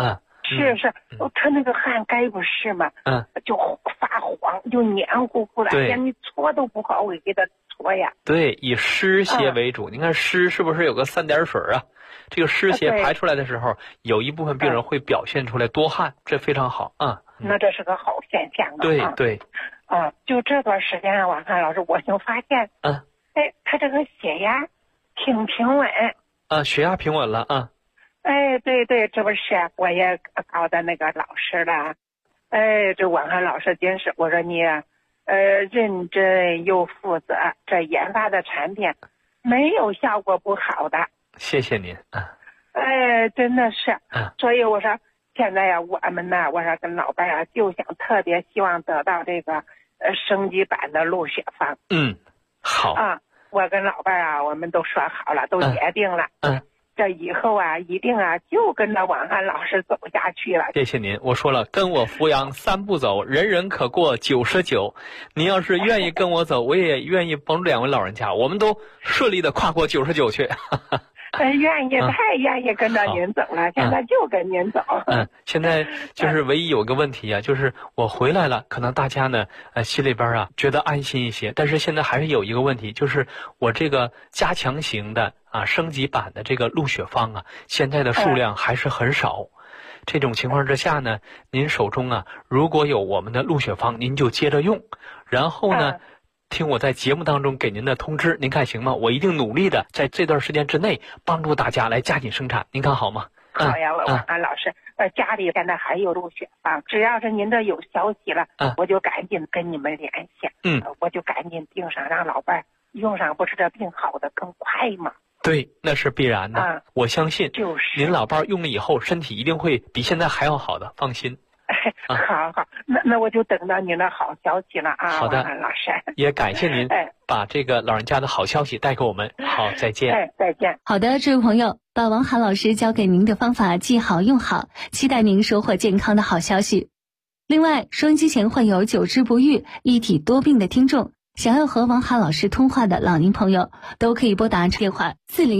是，他那个汗该不是嘛，就发黄，就黏糊糊的，连你搓都不好给他搓呀。 对，以湿邪为主。你看湿是不是有个3点水啊？这个湿邪排出来的时候，有一部分病人会表现出来多汗，这非常好啊。 那这是个好现象啊。 对。 就这段时间啊，王汉老师，我就发现，他这个血压挺平稳。 血压平稳了啊。 对，这不是我也告的那个老师了。这王汉老师真是，我说你认真又负责，这研发的产品没有效果不好的。 谢谢您。 真的是。所以我说现在呀，我们呢，我说跟老伴啊，就想特别希望得到这个升级版的鹿血方。 好啊，我跟老伴啊，我们都说好了，都决定了。这以后啊，一定啊，就跟着王汉老师走下去了。 谢谢您，我说了，跟我扶阳3步走，人人可过99。您要是愿意跟我走，我也愿意帮助2位老人家，我们都顺利的跨过99去。 愿意，太愿意跟着您走了，现在就跟您走。 现在就是唯一有个问题啊，就是我回来了，可能大家呢心里边啊觉得安心一些，但是现在还是有一个问题，就是我这个加强型的升级版的这个鹿血方啊，现在的数量还是很少。这种情况之下呢，您手中啊如果有我们的鹿血方，您就接着用，然后呢听我在节目当中给您的通知，您看行吗？我一定努力的在这段时间之内帮助大家来加紧生产，您看好吗？ 好呀，王安老师，家里现在还有鹿血方，只要是您这有消息了，我就赶紧跟你们联系，我就赶紧订上，让老伴用上，不是这病好的更快吗？ 对，那是必然的。我相信，您老伴用了以后，身体一定会比现在还要好的，放心。 好，那我就等到您的好消息了啊！ 好的， 王老师， 也感谢您把这个老人家的好消息带给我们。好，再见。 再见。 好的，这位朋友，把王涵老师教给您的方法记好用好，期待您收获健康的好消息。另外，收音机前患有久治不愈、一体多病的听众，想要和王涵老师通话的老年朋友，都可以拨打电话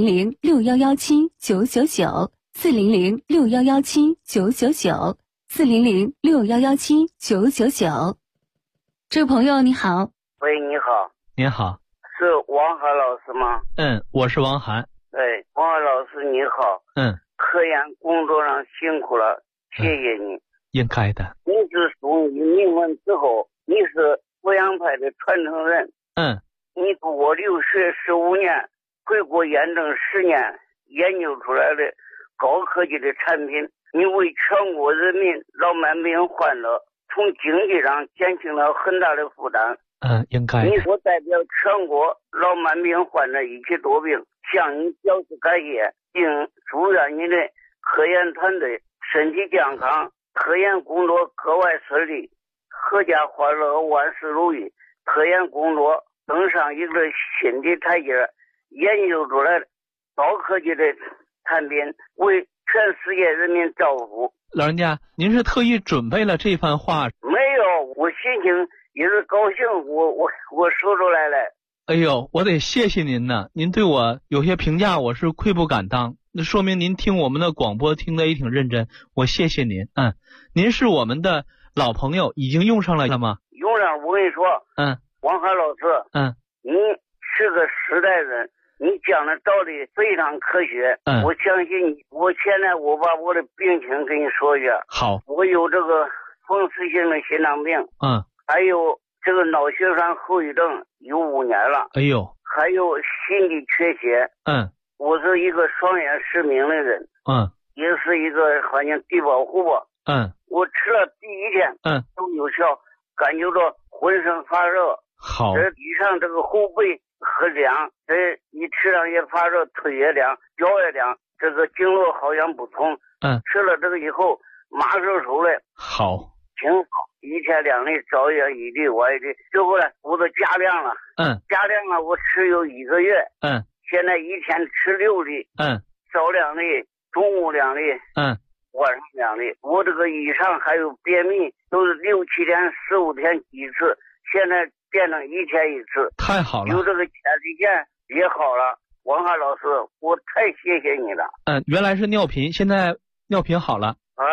400-6117-999，400-6117-999。400-6117-999。这位朋友你好。 喂，你好。 您好。 是王涵老师吗？ 我是王涵。 对，王涵老师你好。科研工作上辛苦了，谢谢你。 应该的。 你是属于名门之后，你是扶阳派的传承人。你读过留学15年，回国验证10年，研究出来的高科技的产品，你为全国人民老慢病患者从经济上减轻了很大的负担。 应该。 你所代表全国老慢病患者一起多病，向你表示感谢，并祝愿你的科研团队身体健康，科研工作格外顺利，阖家欢乐，万事如意。科研工作登上一个新的台阶，研究出来高科技的产品，为全世界人民造福。 老人家，您是特意准备了这番话？ 没有，我心情也是高兴，我说出来了。 哎呦，我得谢谢您呢，您对我有些评价，我是愧不敢当，那说明您听我们的广播听得也挺认真，我谢谢您。您是我们的老朋友，已经用上了吗？ 用上，我跟你说，王涵老师，你是个时代人，你讲的道理非常科学，我相信你。我现在我把我的病情跟你说一下。 好， 我有这个风湿性的心脏病，还有这个脑血栓后遗症有5年了， 哎呦， 还有心肌缺血，我是一个双眼失明的人，也是一个好像低保户吧，我吃了第1天，都有效，感觉到浑身发热， 好， 这以上这个后背很凉，这一吃上也发热，腿也凉，脚也凉，这个经络好像不通，吃了这个以后马上出来， 好， 挺好，1天2粒，早一1粒晚1粒，最后呢我都加量了，加量了，我吃有1个月，现在1天吃6粒，早2粒，中午2粒，晚上2粒，我这个以上还有便秘，都是6、7天、15天几次，现在变成1天1次， 太好了， 有这个前列腺也好了。王涵老师，我太谢谢你了。 原来是尿频，现在尿频好了。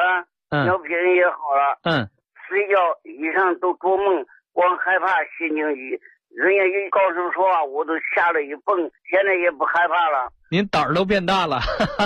尿频也好了。睡觉以上都做梦，光害怕心情急。人家一告诉说话，我都吓得一蹦，现在也不害怕了。 您胆儿都变大了。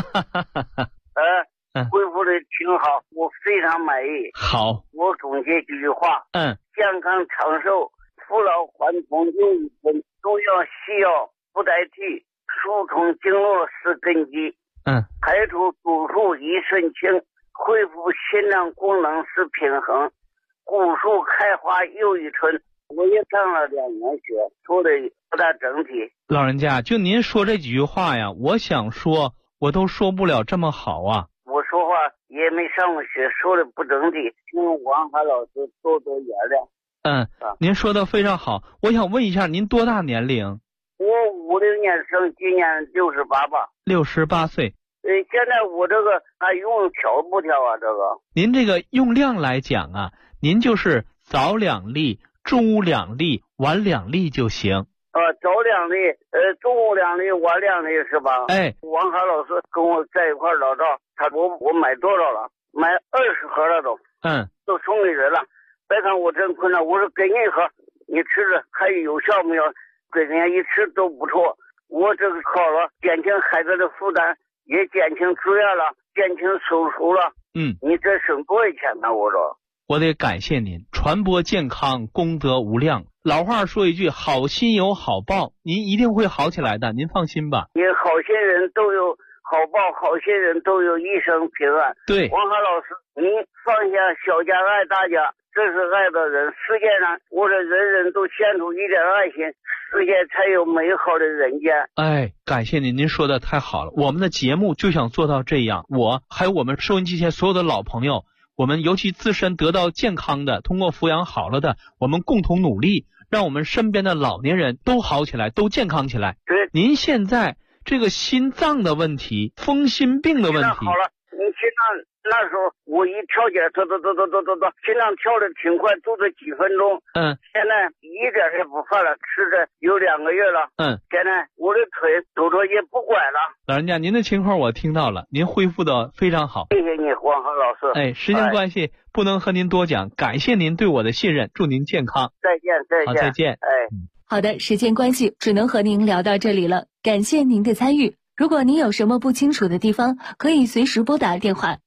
恢复的挺好，我非常满意。 好， 我总结几句话。健康长寿，扶老还童又一分，中药西药不代替，疏通经络是根基。排除毒素益肾清，恢复心脏功能是平衡，古树开花又一春。我也上了2年学，说的不大整体。 老人家，就您说这几句话呀，我想说我都说不了这么好啊。 我说话也没上过学，说的不整体，请王海老师多多原谅。 您说的非常好。我想问一下，您多大年龄？ 我50年生，今年68吧。 68岁。 现在我这个还用调不调啊？这个您这个用量来讲啊，您就是早2粒，中午2粒，晚2粒就行。 早2粒，中午2粒，晚2粒是吧？王海老师跟我在一块老赵，他说我买多少了？买20盒了都。都送给人了。别看我真困难，我说给你一盒，你吃着还有效没有？给人家一吃都不错。我这个好了，减轻孩子的负担，也减轻住院了，减轻手术了。你这省多少钱呢？我说我得感谢您，传播健康，功德无量。老话说一句，好心有好报，您一定会好起来的，您放心吧。 你好心人都有好报，好心人都有一生平安。 对， 王海老师，您放下小家爱大家，这是爱的人。世界上，我说人人都献出一点爱心，世界才有美好的人间。 感谢您说的太好了。我们的节目就想做到这样，我还有我们收音机前所有的老朋友，我们尤其自身得到健康的，通过抚养好了的，我们共同努力，让我们身边的老年人都好起来，都健康起来。 对， 您现在这个心脏的问题，风湿病的问题， 好了，你心脏那时候我一跳起来，心脏跳的挺快，就这几分钟。现在一点也不犯了，吃着有2个月了。现在我的腿走着也不拐了。 老人家，您的情况我听到了，您恢复的非常好。 谢谢你，王海老师。 时间关系，不能和您多讲，感谢您对我的信任，祝您健康。 再见。 好，再见。 好的，时间关系，只能和您聊到这里了。感谢您的参与。如果您有什么不清楚的地方，可以随时拨打电话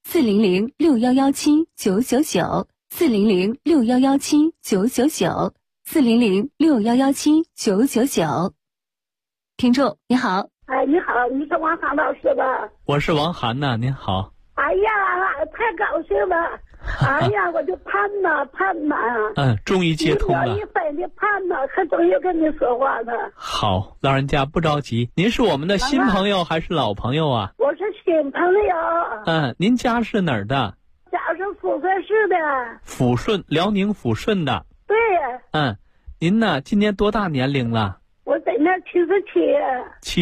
400-6117-999 400-6117-999 400-6117-999。听众你好。 你好，你是王涵老师吧？ 我是王涵呐，您好。 哎呀，太高兴了！哎呀，我就盼呐。 终于接通了。 一分的盼呐，可终于跟你说话了。 好，老人家不着急。您是我们的新朋友还是老朋友啊？ 我是新朋友。 您家是哪儿的？ 家是抚顺市的。 抚顺，辽宁抚顺的。 对。 您呢？今年多大年龄了？ 我今年77。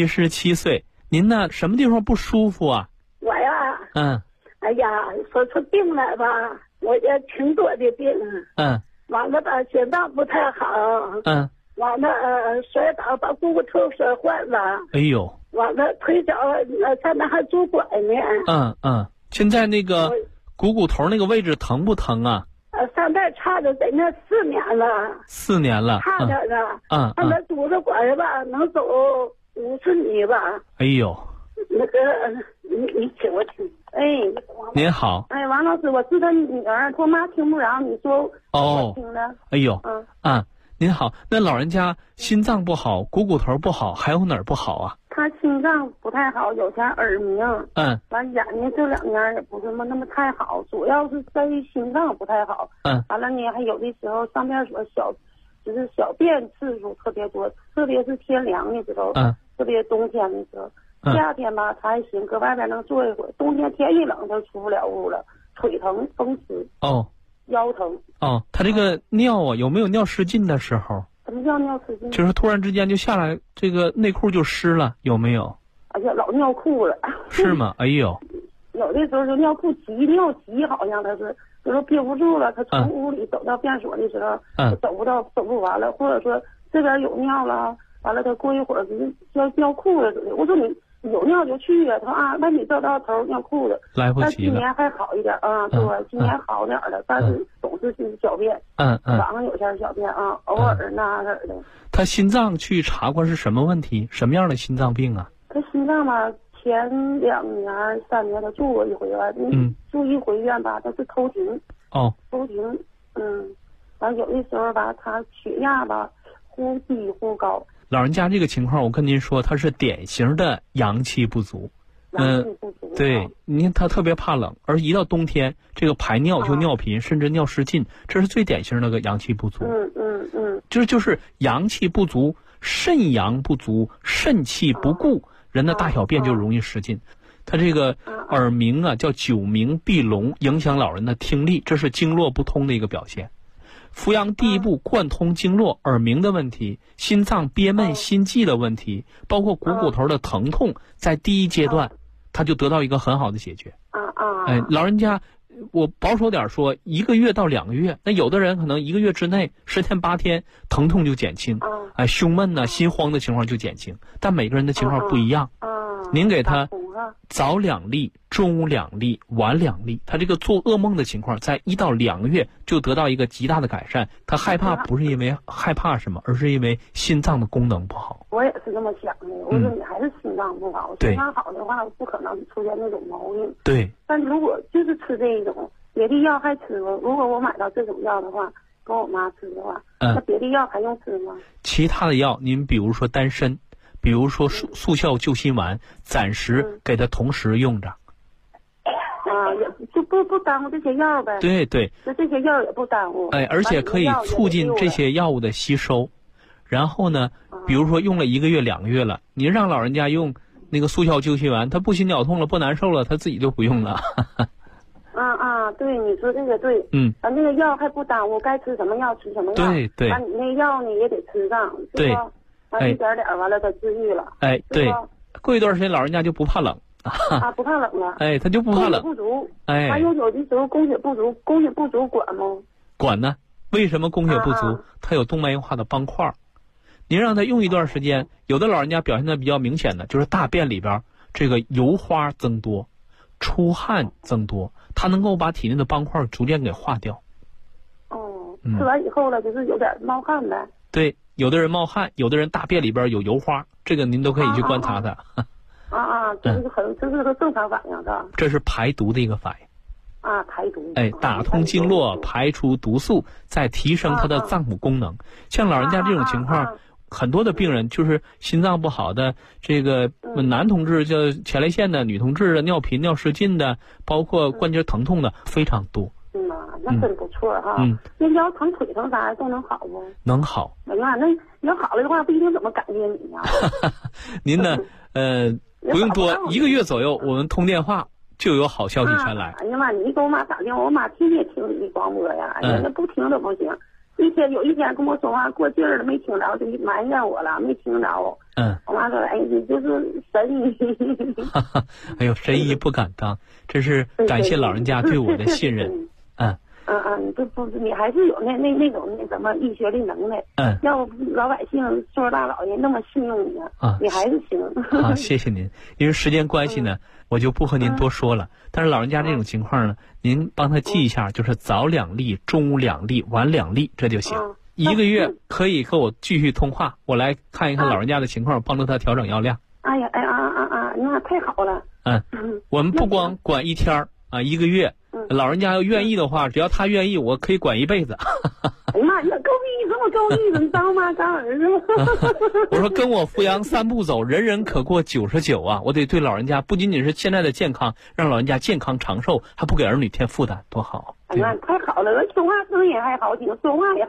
77岁。您呢？什么地方不舒服啊？ 我呀。哎呀，说出病来吧，我也挺多的病。完了吧，心脏不太好。完了摔倒把股骨头摔坏了。 哎呦。 完了腿脚现在还拄拐呢。 现在那个股骨头那个位置疼不疼啊？ 现在差着得那4年了。 4年了。 差着呢。现在拄着拐吧，能走50米吧。 哎呦。 那个你听我听。 您好。 王老师，我是他女儿，我妈听不着，你说我听着。 哎呦。您好，那老人家心脏不好，股骨头不好，还有哪儿不好啊？ 他心脏不太好，有点耳鸣。完眼睛这2年也不是那么太好，主要是在于心脏不太好。完了呢，还有的时候上厕所就是小便次数特别多，特别是天凉的时候。特别冬天的时候。夏天吧他还行，搁外边能坐一会儿，冬天天一冷他出不了屋了，腿疼风湿。腰疼。 他这个尿啊，有没有尿失禁的时候？ 什么叫尿失禁？ 就是突然之间就下来，这个内裤就湿了，有没有？ 哎呀，老尿裤了。 是吗？哎呦。 有的时候就尿裤尿急，好像他是就是憋不住了，他从屋里走到便所的时候，走不完了，或者说这边有尿了，完了他过一会儿就尿裤了似的。我说你有尿就去呀，他说啊，那你这到头尿裤子， 来不及了。 但今年还好一点啊，对，今年好点了，但是总是小便，晚上有些小便啊，偶尔那点的。 他心脏去查过是什么问题？什么样的心脏病啊？ 他心脏吧，前2年3年他住过一回吧，住一回院吧，他是偷停。偷停，完有的时候吧，他血压吧忽低忽高。 老人家这个情况，我跟您说，他是典型的阳气不足。对，你看他特别怕冷，而一到冬天，这个排尿就尿频，甚至尿失禁，这是最典型的个阳气不足。就是阳气不足，肾阳不足，肾气不固，人的大小便就容易失禁。他这个耳鸣啊，叫久鸣闭聋，影响老人的听力，这是经络不通的一个表现。扶阳第一步贯通经络，耳鸣的问题，心脏憋闷心悸的问题，包括股头的疼痛，在第一阶段他就得到一个很好的解决。老人家我保守点说1个月到2个月，那有的人可能1个月之内10天8天疼痛就减轻，胸闷呢心慌的情况就减轻，但每个人的情况不一样。您给他早2粒，中午2粒，晚2粒，他这个做噩梦的情况在1到2个月就得到一个极大的改善。他害怕不是因为害怕什么，而是因为心脏的功能不好。 我也是这么想的，我说你还是心脏不好，心脏好的话不可能出现那种毛病。 对。 但如果就是吃这一种，别的药还吃吗？如果我买到这种药的话，跟我妈吃的话，那别的药还用吃吗？ 其他的药，您比如说丹参，比如说速效救心丸，暂时给他同时用着。 也就不耽误这些药呗。 对对。 这些药也不耽误。 而且可以促进这些药物的吸收。然后呢，比如说用了1个月2个月了，您让老人家用那个速效救心丸，他不心绞痛了，不难受了，他自己就不用了。 对，你说这个对。那个药还不耽误，该吃什么药吃什么药。 对。 你那药你也得吃上， 对。 一点点完了，他治愈了。 对。过一段时间，老人家就不怕冷。 不怕冷了。 他就不怕冷。 供血不足。还有的时候供血不足管吗？ 管呢。为什么供血不足？他有动脉硬化的斑块。您让他用一段时间，有的老人家表现的比较明显的，就是大便里边这个油花增多，出汗增多，它能够把体内的斑块逐渐给化掉。 吃完以后了，就是有点冒汗呗。 对，有的人冒汗，有的人大便里边有油花，这个您都可以去观察他。 这是个正常反应是吧？ 这是排毒的一个反应。 排毒。 打通经络，排除毒素，再提升他的脏腑功能。像老人家这种情况，很多的病人就是心脏不好的，这个男同志叫前列腺的，女同志的尿频尿失禁的，包括关节疼痛的非常多。 那真不错哈。那要疼腿疼啥都能好不？ 能好。 哎呀，那要好了的话，不一定怎么感谢你呀。 您呢？不用多，1个月左右，我们通电话就有好消息传来。 哎呀妈，你给我妈打电话，我妈天天听你的广播呀。哎呀，那不听都不行。有一天跟我说话过劲儿了，没听着，就埋怨我了，没听着。我妈说：“哎，你就是神医。” 哎呦，神医不敢当，这是感谢老人家对我的信任。 你还是有那种什么医学的能耐。要不老百姓岁数大老爷那么信用你你还是行。 谢谢您。因为时间关系呢，我就不和您多说了。但是老人家这种情况呢，您帮他记一下，就是早2粒，中午2粒，晚2粒，这就行。1个月可以和我继续通话，我来看一看老人家的情况，帮助他调整药量。 那太好了。 我们不光管1天1个月。老人家要愿意的话，只要他愿意，我可以管1辈子。 哎呀妈，你够意思，我够意思，你当妈当儿子。 我说跟我扶阳3步走，人人可过99啊！我得对老人家不仅仅是现在的健康，让老人家健康长寿，还不给儿女添负担，多好。 哎呀，太好了，说话声音还好听，说话也